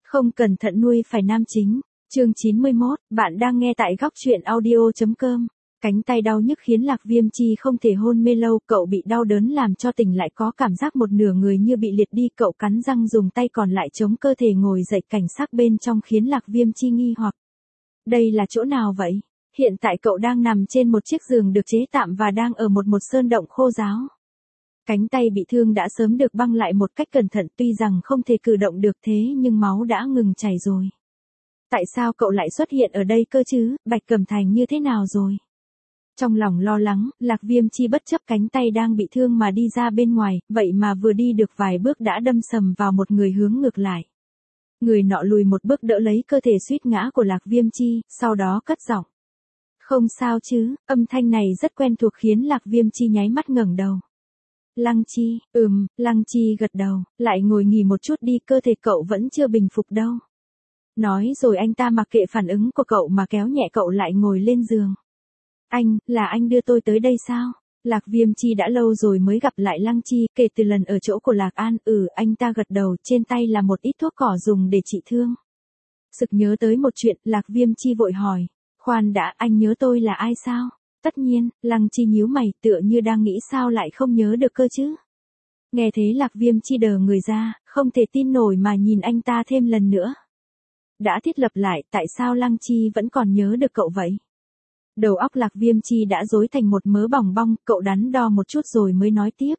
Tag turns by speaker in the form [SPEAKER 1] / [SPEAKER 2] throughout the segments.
[SPEAKER 1] Không cẩn thận nuôi phải nam chính. Chương 91, bạn đang nghe tại góc truyện audio.com. Cánh tay đau nhức khiến Lạc Viêm Chi không thể hôn mê lâu, cậu bị đau đớn làm cho tỉnh lại có cảm giác một nửa người như bị liệt đi, cậu cắn răng dùng tay còn lại chống cơ thể ngồi dậy, cảnh sắc bên trong khiến Lạc Viêm Chi nghi hoặc. Đây là chỗ nào vậy? Hiện tại cậu đang nằm trên một chiếc giường được chế tạm và đang ở một sơn động khô ráo. Cánh tay bị thương đã sớm được băng lại một cách cẩn thận, tuy rằng không thể cử động được thế nhưng máu đã ngừng chảy rồi. Tại sao cậu lại xuất hiện ở đây cơ chứ, Bạch Cẩm Thành như thế nào rồi? Trong lòng lo lắng, Lạc Viêm Chi bất chấp cánh tay đang bị thương mà đi ra bên ngoài, vậy mà vừa đi được vài bước đã đâm sầm vào một người hướng ngược lại. Người nọ lùi một bước đỡ lấy cơ thể suýt ngã của Lạc Viêm Chi, sau đó cất giọng. Không sao chứ, âm thanh này rất quen thuộc khiến Lạc Viêm Chi nháy mắt ngẩng đầu. Lăng Chi, Lăng Chi gật đầu, lại ngồi nghỉ một chút đi, cơ thể cậu vẫn chưa bình phục đâu. Nói rồi anh ta mặc kệ phản ứng của cậu mà kéo nhẹ cậu lại ngồi lên giường. Là anh đưa tôi tới đây sao? Lạc Viêm Chi đã lâu rồi mới gặp lại Lăng Chi, kể từ lần ở chỗ của Lạc An, anh ta gật đầu, trên tay là một ít thuốc cỏ dùng để trị thương. Sực nhớ tới một chuyện, Lạc Viêm Chi vội hỏi. Khoan đã, anh nhớ tôi là ai sao? Tất nhiên, Lăng Chi nhíu mày, tựa như đang nghĩ sao lại không nhớ được cơ chứ. Nghe thế Lạc Viêm Chi đờ người ra, không thể tin nổi mà nhìn anh ta thêm lần nữa. Đã thiết lập lại, tại sao Lăng Chi vẫn còn nhớ được cậu vậy? Đầu óc Lạc Viêm Chi đã rối thành một mớ bòng bong, cậu đắn đo một chút rồi mới nói tiếp.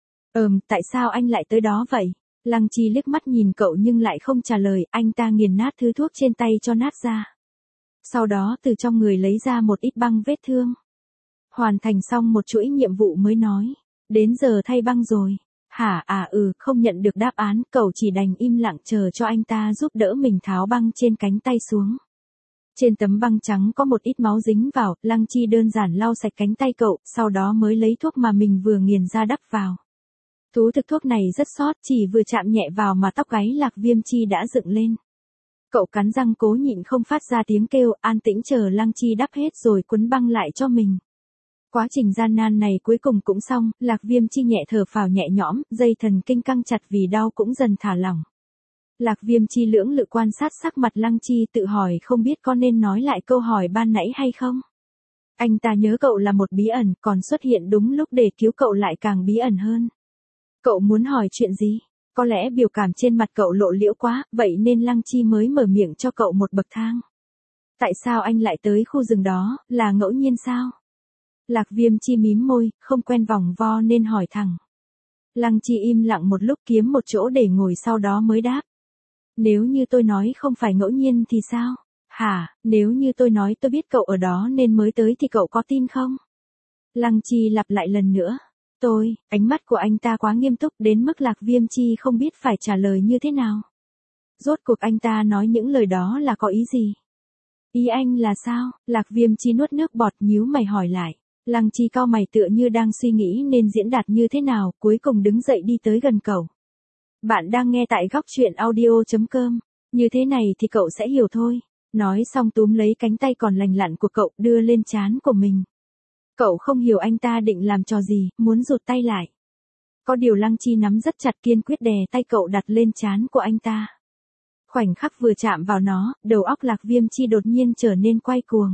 [SPEAKER 1] Tại sao anh lại tới đó vậy? Lăng Chi liếc mắt nhìn cậu nhưng lại không trả lời, anh ta nghiền nát thứ thuốc trên tay cho nát ra. Sau đó từ trong người lấy ra một ít băng vết thương. Hoàn thành xong một chuỗi nhiệm vụ mới nói. Đến giờ thay băng rồi. Hả? Không nhận được đáp án, cậu chỉ đành im lặng chờ cho anh ta giúp đỡ mình tháo băng trên cánh tay xuống. Trên tấm băng trắng có một ít máu dính vào, Lăng Chi đơn giản lau sạch cánh tay cậu, sau đó mới lấy thuốc mà mình vừa nghiền ra đắp vào. Thú thực thuốc này rất xót, chỉ vừa chạm nhẹ vào mà tóc gáy Lạc Viêm Chi đã dựng lên. Cậu cắn răng cố nhịn không phát ra tiếng kêu, an tĩnh chờ Lăng Chi đắp hết rồi quấn băng lại cho mình. Quá trình gian nan này cuối cùng cũng xong, Lạc Viêm Chi nhẹ thở phào nhẹ nhõm, dây thần kinh căng chặt vì đau cũng dần thả lỏng. Lạc Viêm Chi lưỡng lự quan sát sắc mặt Lăng Chi, tự hỏi không biết có nên nói lại câu hỏi ban nãy hay không. Anh ta nhớ cậu là một bí ẩn, còn xuất hiện đúng lúc để cứu cậu lại càng bí ẩn hơn. Cậu muốn hỏi chuyện gì? Có lẽ biểu cảm trên mặt cậu lộ liễu quá, vậy nên Lăng Chi mới mở miệng cho cậu một bậc thang. Tại sao anh lại tới khu rừng đó, là ngẫu nhiên sao? Lạc Viêm Chi mím môi, không quen vòng vo nên hỏi thẳng. Lăng Chi im lặng một lúc kiếm một chỗ để ngồi sau đó mới đáp. Nếu như tôi nói không phải ngẫu nhiên thì sao? Hả, nếu như tôi nói tôi biết cậu ở đó nên mới tới thì cậu có tin không? Lăng Chi lặp lại lần nữa. Ánh mắt của anh ta quá nghiêm túc đến mức Lạc Viêm Chi không biết phải trả lời như thế nào. Rốt cuộc anh ta nói những lời đó là có ý gì? Ý anh là sao? Lạc Viêm Chi nuốt nước bọt nhíu mày hỏi lại. Lăng Chi cau mày tựa như đang suy nghĩ nên diễn đạt như thế nào, cuối cùng đứng dậy đi tới gần cậu. Bạn đang nghe tại góc truyện audio.com. Như thế này thì cậu sẽ hiểu thôi. Nói xong túm lấy cánh tay còn lành lặn của cậu đưa lên trán của mình. Cậu không hiểu anh ta định làm trò gì, muốn rụt tay lại. Có điều Lăng Chi nắm rất chặt, kiên quyết đè tay cậu đặt lên trán của anh ta. Khoảnh khắc vừa chạm vào nó, đầu óc Lạc Viêm Chi đột nhiên trở nên quay cuồng.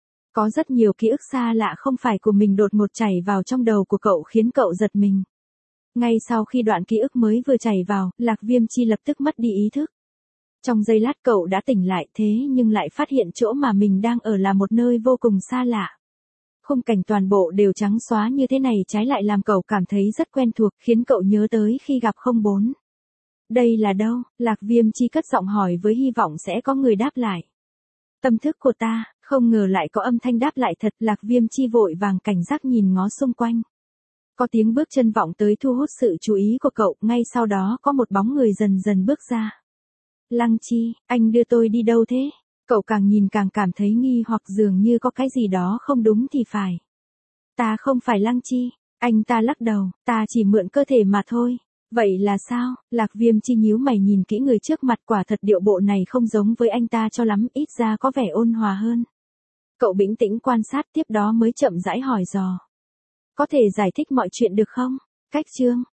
[SPEAKER 1] Có rất nhiều ký ức xa lạ không phải của mình đột ngột chảy vào trong đầu của cậu khiến cậu giật mình. Ngay sau khi đoạn ký ức mới vừa chảy vào, Lạc Viêm Chi lập tức mất đi ý thức. Trong giây lát cậu đã tỉnh lại thế nhưng lại phát hiện chỗ mà mình đang ở là một nơi vô cùng xa lạ. Khung cảnh toàn bộ đều trắng xóa như thế này trái lại làm cậu cảm thấy rất quen thuộc, khiến cậu nhớ tới khi gặp 04. Đây là đâu? Lạc Viêm Chi cất giọng hỏi với hy vọng sẽ có người đáp lại. Tâm thức của ta, không ngờ lại có âm thanh đáp lại thật. Lạc Viêm Chi vội vàng cảnh giác nhìn ngó xung quanh. Có tiếng bước chân vọng tới thu hút sự chú ý của cậu, ngay sau đó có một bóng người dần dần bước ra. Lăng Chi, anh đưa tôi đi đâu thế? Cậu càng nhìn càng cảm thấy nghi hoặc, dường như có cái gì đó không đúng thì phải. Ta không phải Lăng Chi. Anh ta lắc đầu, ta chỉ mượn cơ thể mà thôi. Vậy là sao? Lạc Viêm Chi nhíu mày nhìn kỹ người trước mặt, quả thật điệu bộ này không giống với anh ta cho lắm, ít ra có vẻ ôn hòa hơn. Cậu bình tĩnh quan sát tiếp đó mới chậm rãi hỏi dò. Có thể giải thích mọi chuyện được không? Cách chương,